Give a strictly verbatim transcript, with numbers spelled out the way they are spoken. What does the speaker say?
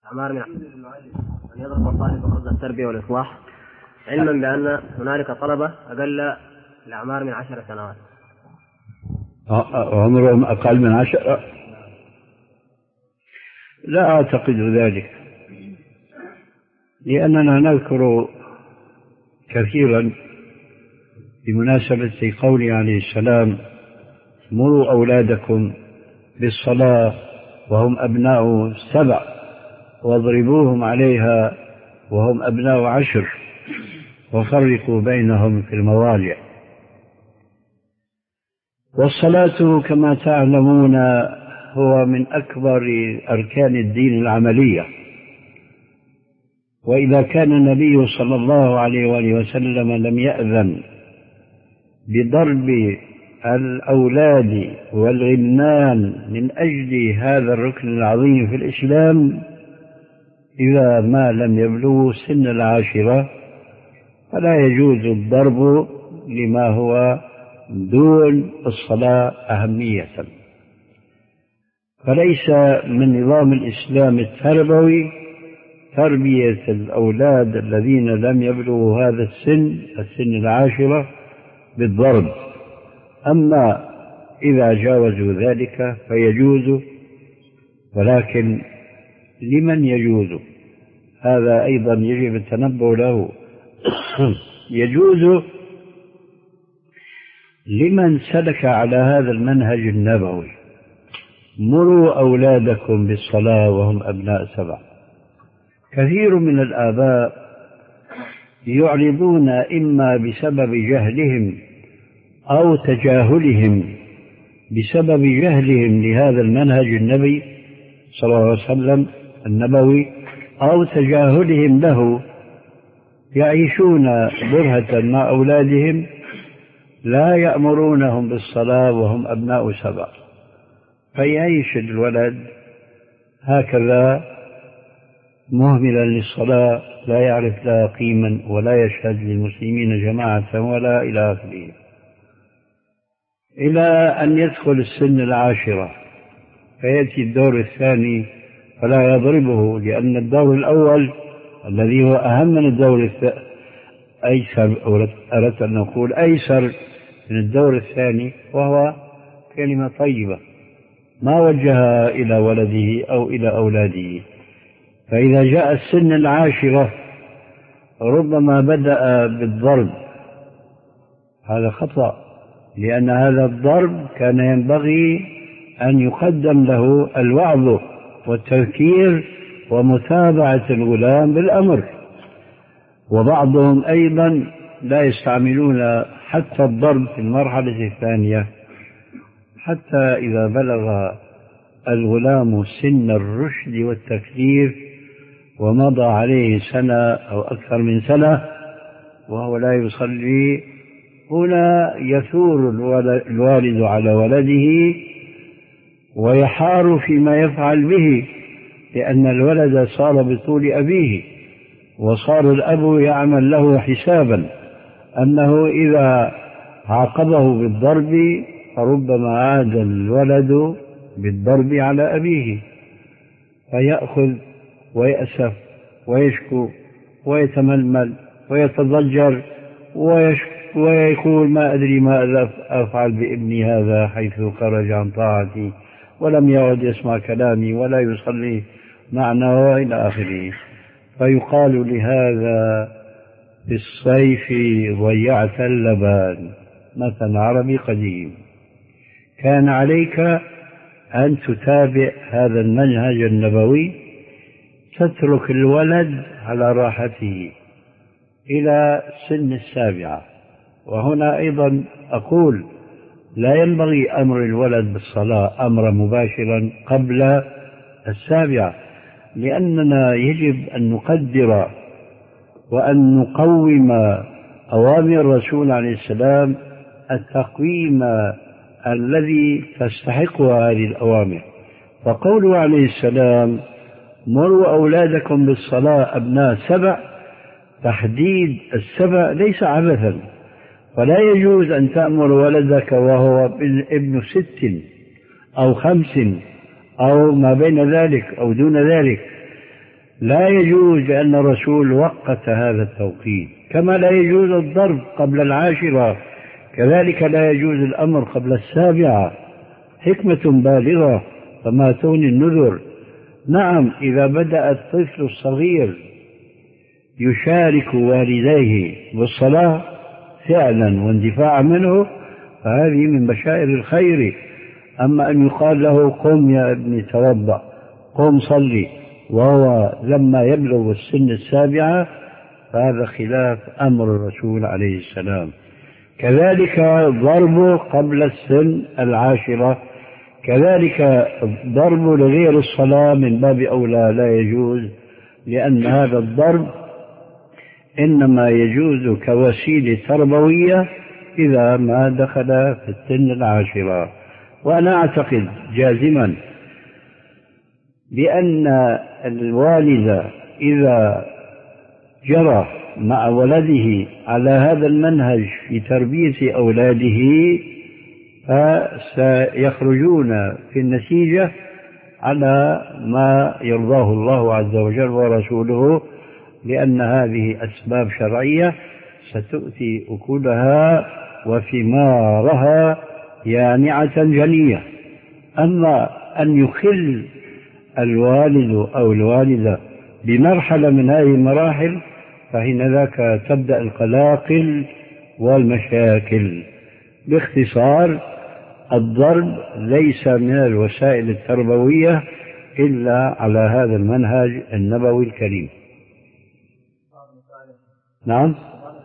أعمار من أن يضرب الطالب قصد التربية والإصلاح، علما بأن هنالك طلبة أقل الأعمار من عشر سنوات. عمرهم أقل من عشر؟ لا أعتقد ذلك، لأننا نذكر كثيرا بمناسبة قوله عليه السلام: مروا أولادكم بالصلاة وهم أبناء سبع واضربوهم عليها وهم أبناء عشر وفرقوا بينهم في المضاجع. والصلاة كما تعلمون هو من أكبر أركان الدين العملية، وإذا كان النبي صلى الله عليه وآله وسلم لم يأذن بضرب الأولاد والغلمان من أجل هذا الركن العظيم في الإسلام إذا ما لم يبلغوا سن العاشرة، فلا يجوز الضرب لما هو دون الصلاة أهمية. فليس من نظام الإسلام التربوي تربية الأولاد الذين لم يبلغوا هذا السن السن العاشرة بالضرب، أما إذا جاوزوا ذلك فيجوز، ولكن لمن يجوز؟ هذا أيضا يجب التنبه له. يجوز لمن سلك على هذا المنهج النبوي: مروا أولادكم بالصلاة وهم أبناء سبع. كثير من الآباء يعرضون إما بسبب جهلهم أو تجاهلهم بسبب جهلهم لهذا المنهج النبي صلى الله عليه وسلم النبوي أو تجاهلهم له، يعيشون برهة مع أولادهم لا يأمرونهم بالصلاة وهم أبناء سبع، فيعيش الولد هكذا مهملا للصلاة، لا يعرف لها قيما ولا يشهد للمسلمين جماعة ولا إلى آخره، إلى أن يدخل السن العاشرة فيأتي الدور الثاني فلا يضربه، لأن الدور الأول الذي هو أهم من الدور أيسر، أردت أن نقول أيسر من الدور الثاني، وهو كلمة طيبة ما وجهها إلى ولده أو إلى أولاده. فإذا جاء السن العاشرة ربما بدأ بالضرب، هذا خطأ، لأن هذا الضرب كان ينبغي أن يقدم له الوعظ والتذكير ومتابعة الغلام بالأمر. وبعضهم أيضا لا يستعملون حتى الضرب في المرحلة الثانية، حتى إذا بلغ الغلام سن الرشد والتكليف ومضى عليه سنة أو أكثر من سنة وهو لا يصلي، هنا يثور الوالد على ولده ويحار فيما يفعل به، لأن الولد صار بطول أبيه، وصار الأب يعمل له حسابا أنه إذا عاقبه بالضرب فربما عاد الولد بالضرب على أبيه، فيأخذ ويأسف ويشكو ويتململ ويتضجر ويقول: ما أدري ماذا أفعل بابني هذا حيث خرج عن طاعتي ولم يعد يسمع كلامي ولا يصلي معنا وإلى آخره. فيقال لهذا في الصيف ضيعت اللبان، مثل عربي قديم. كان عليك أن تتابع هذا المنهج النبوي، تترك الولد على راحته إلى سن السابعة. وهنا أيضا أقول: لا ينبغي أمر الولد بالصلاة أمرا مباشرا قبل السابعة، لأننا يجب أن نقدر وأن نقوم أوامر الرسول عليه السلام التقويم الذي تستحقها هذه الأوامر. فقوله عليه السلام: مروا أولادكم بالصلاة أبناء سبع، تحديد السبع ليس عبثا، فلا يجوز أن تأمر ولدك وهو ابن ست أو خمس أو ما بين ذلك أو دون ذلك، لا يجوز لأن الرسول وقت هذا التوقيت، كما لا يجوز الضرب قبل العاشرة، كذلك لا يجوز الأمر قبل السابعة، حكمة بالغة فما تغني النذر. نعم، إذا بدأ الطفل الصغير يشارك والديه بالصلاة فعلا واندفاعا منه فهذه من بشائر الخير. أما أن يقال له قم يا ابني توضأ، قم صلي، وهو لما يبلغ السن السابعة فهذا خلاف أمر الرسول عليه السلام. كذلك ضربه قبل السن العاشرة، كذلك ضرب لغير الصلاة من باب أولى لا يجوز، لأن هذا الضرب إنما يجوز كوسيلة تربوية إذا ما دخل في السن العاشرة. وأنا أعتقد جازما بأن الوالد إذا جرى مع ولده على هذا المنهج في تربية أولاده فسيخرجون في النتيجة على ما يرضاه الله عز وجل ورسوله، لأن هذه أسباب شرعية ستؤتي أكلها وثمارها يانعة جنية. أما أن يخل الوالد أو الوالدة بمرحلة من هذه المراحل فحين ذاك تبدأ القلاقل والمشاكل. باختصار، الضرب ليس من الوسائل التربوية إلا على هذا المنهج النبوي الكريم. نعم.